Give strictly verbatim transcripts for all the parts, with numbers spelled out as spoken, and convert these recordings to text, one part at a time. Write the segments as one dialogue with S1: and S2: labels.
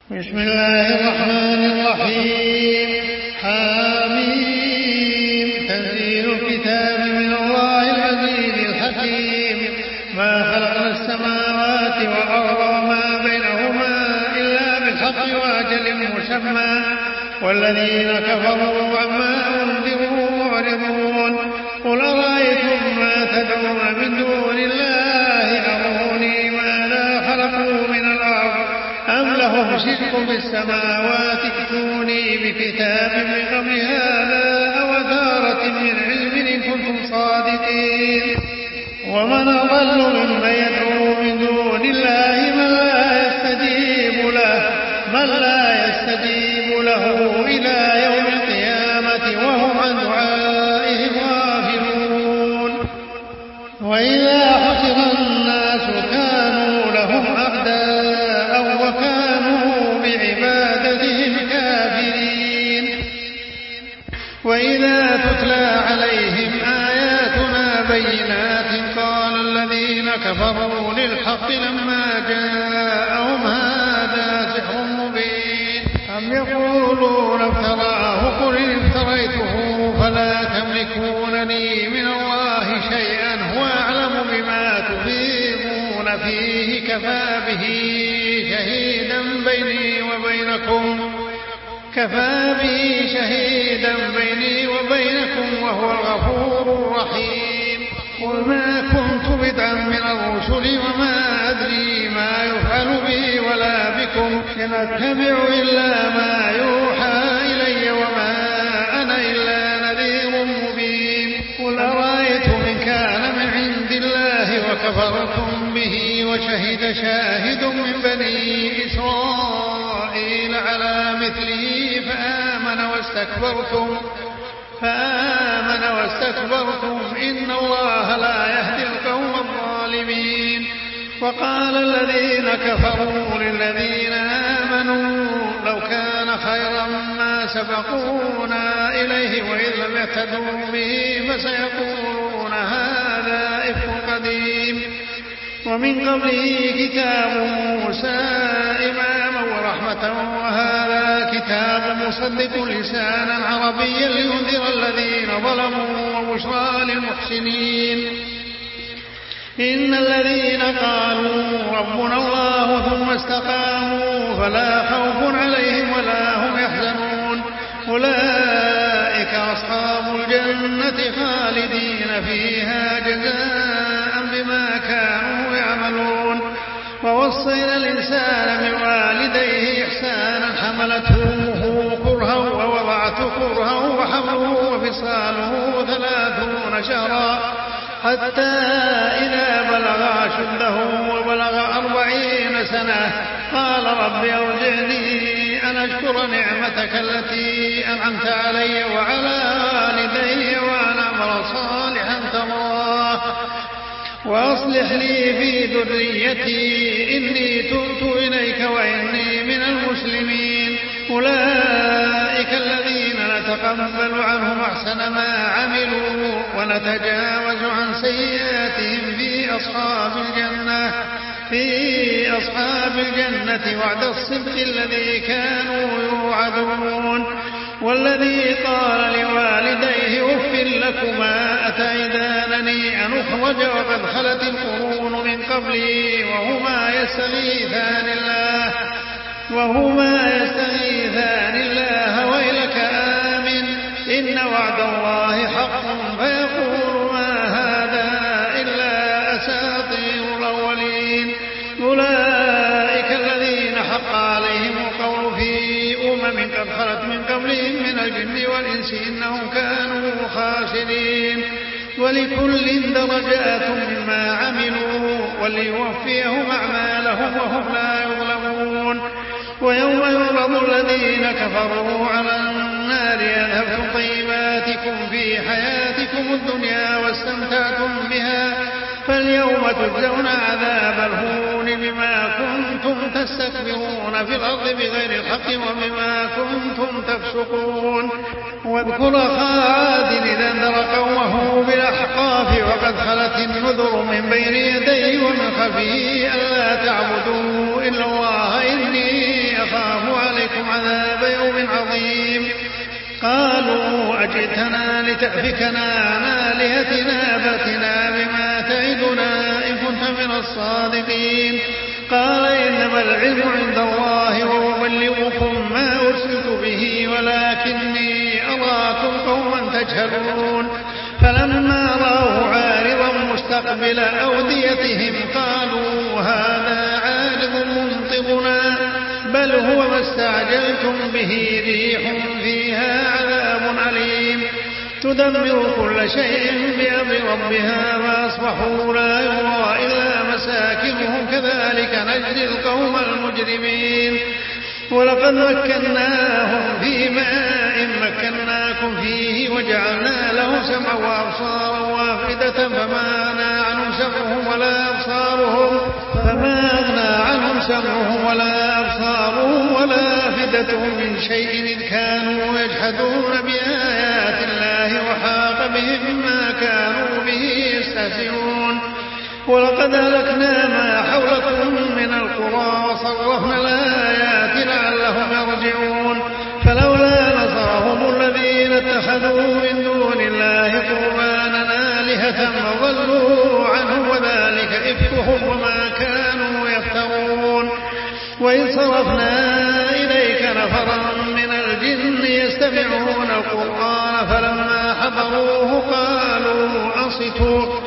S1: بسم الله الرحمن الرحيم. حميم. تنزيل الكتاب من الله العزيز الحكيم. ما خلقنا السماوات والأرض وما بينهما إلا بالحق وأجل مسمى والذين كفروا عما أنذروا معرضون. قل أرأيتم ما تدعون من دون الله أروني ماذا خلقوا من الأرض أم لهم شرك في السماوات ائتوني بكتاب من قبل هذا أو أثارة من علم إن كنتم صادقين. ومن أضل ممن يدعو من دون الله من لا يستجيب له من لا يستجيب له إلى يوم القيامة وهم عن دعائهم غافلون. وإذا حشر الناس كانوا لهم أعداء وكانوا بعبادتهم كافرين. وإذا تتلى عليهم آياتنا بينات قال الذين كفروا للحق لما جاءهم هذا سحر مبين أم يقولون افتراه قل إن افتريته فلا تملكون لي من الله شيئا هو أعلم بما تفيضون فيه كفى به شهيدا بيني وبينكم كفى به شهيدا بيني وبينكم وهو الغفور الرحيم. قل ما كنت بدعا من الرسل وما أدري ما يفعل بي ولا بكم إن أتبع إلا ما يوحى إلي وما أنا إلا نذير مبين. قل أرأيتم إن كان من عند الله وكفرتم به وشهد شاهد من بني إسرائيل على مثله فآمن واستكبرتم فآمن واستكبرتم إن الله لا يهدي القوم الظالمين. وقال الذين كفروا للذين آمنوا لو كان خيرا ما سبقونا إليه وإذ لم يهتدوا به فسيقولون هذا إفك قديم. ومن قبله كتاب موسى إماما ورحمة وهذا كتاب مصدق لسانا عربيا لينذر الذين ظلموا وبشرى للمحسنين. إن الذين قالوا ربنا الله ثم استقاموا فلا خوف عليهم ولا هم يحزنون أولئك أصحاب الجنة خالدين فيها جزاء بما كانوا يعملون. ووصينا الإنسان من والديه إحسانا حملته أمه كرها ووضعته كرها وحمله وفصاله ثلاثون شهرا حتى إذا بلغ أشده وبلغ أربعين سنة قال رب أوزعني أن أشكر نعمتك التي أنعمت علي وعلى والدي وأن أعمل صالحا ترضاه وأصلح لي في ذريتي إني تبت إليك وإني من المسلمين. أولئك الذين نتقبل عنهم أحسن ما عملوا ونتجاوز عن سيئاتهم في أصحاب الجنة في أصحاب الجنة وعد الصدق الذي كانوا يوعدون. والذي قال لوالديه أف لكما أتعدانني أن أخرج وقد خلت القرون من قبلي وهما يستغيثان الله وهما يستغيثان الله ويلك آمن إن وعد الله حق فيقول ما هذا إلا أساطير الأولين. أولئك الذين حق عليهم القول في أمم قد خلت من قبلهم من الجن والإنس إنهم كانوا خاسرين. ولكل درجات مما عملوا وليوفيهم أعمالهم وهم لا يظلمون. ويوم يعرض الذين كفروا على النار أذهبتم طيباتكم في حياتكم الدنيا واستمتعتم بها فاليوم تجزون عذاب الهون بما كنتم تستكبرون في الأرض بغير الحق وبما كنتم تفسقون. واذكر أخا عاد إذا انذر قومه بالأحقاف وقد خلت النذر من بين يديه ومن خلفه ألا تعبدوا إلا الله إني أخاف قالوا أجئتنا لتأفكنا عن آلهتنا فأتنا بما تعدنا إن كنت من الصادقين قال إنما العلم عند الله وأبلغكم ما أرسلت به ولكني أراكم قوما تجهلون فلما رأوه عارضا مستقبل أوديتهم قالوا هذا عارض ممطرنا بل هو ما استعجلتم به ريح فيها عذاب أليم تدمر كل شيء بأمر ربها فأصبحوا لا يرى إلا مساكنهم كذلك نجزي القوم المجرمين ولقد مكناهم في ماء مكناكم فيه وجعلنا له سمعا وأبصارا وأفئدة فما أغنى عنهم سمعهم ولا أبصارهم فما أغنى عنهم سمعهم ولا أبصارهم ولا أفئدتهم من شيء إذ كانوا يجحدون بآيات الله وحاق بهم ما كانوا به يستهزئون ولقد أهلكنا ما حولكم من القرى وصرفنا الآيات لعلهم يرجعون فلولا نصرهم الذين اتخذوا من دون الله قربانا آلهة وضلوا عنه وذلك إفكهم وما كانوا يفترون وإذ صرفنا إليك نفرا من الجن يستمعون القرآن فلما حضروه قالوا أنصتوا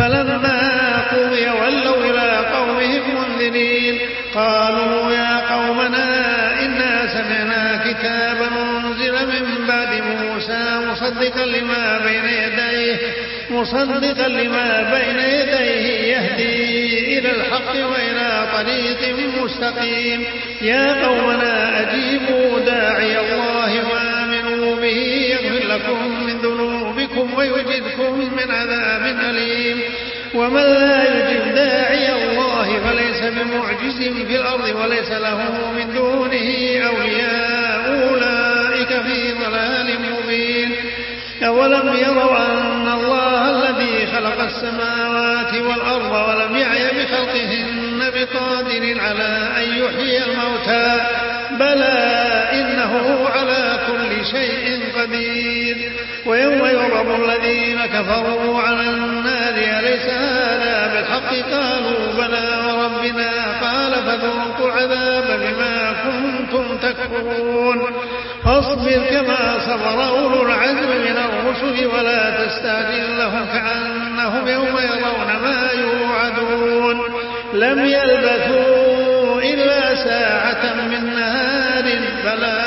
S1: فلما قضي ولوا إلى قومهم منذرين قالوا يا قومنا إنا سمعنا كتابا أنزل من بعد موسى مصدقا لما بين يديه مصدقا لما بين يديه يهدي إلى الحق وإلى طريق مستقيم يا قومنا أجيبوا داعي الله وآمنوا به يغفر لكم من ذنوبكم ويجدكم من عذاب أليم ومن لا يجب داعي الله فليس بمعجز في الأرض وليس له من دونه أولياء أولئك في ضلال مبين أولم يروا أن الله الذي خلق السماوات والأرض ولم يعي بخلقهن بقادر على أن يحيي الموتى بلى إنه على كل شيء قدير ويوم يعرض الذين كفروا على النار أليس هذا بالحق قالوا بلى وربنا قال فذوقوا العذاب بما كنتم تكفرون فاصبر كما صبر أولو العزم من الرسل ولا تستعجل لهم كأنهم يوم يرون ما يوعدون لم يلبثوا إلا ساعة من نهار بلاغ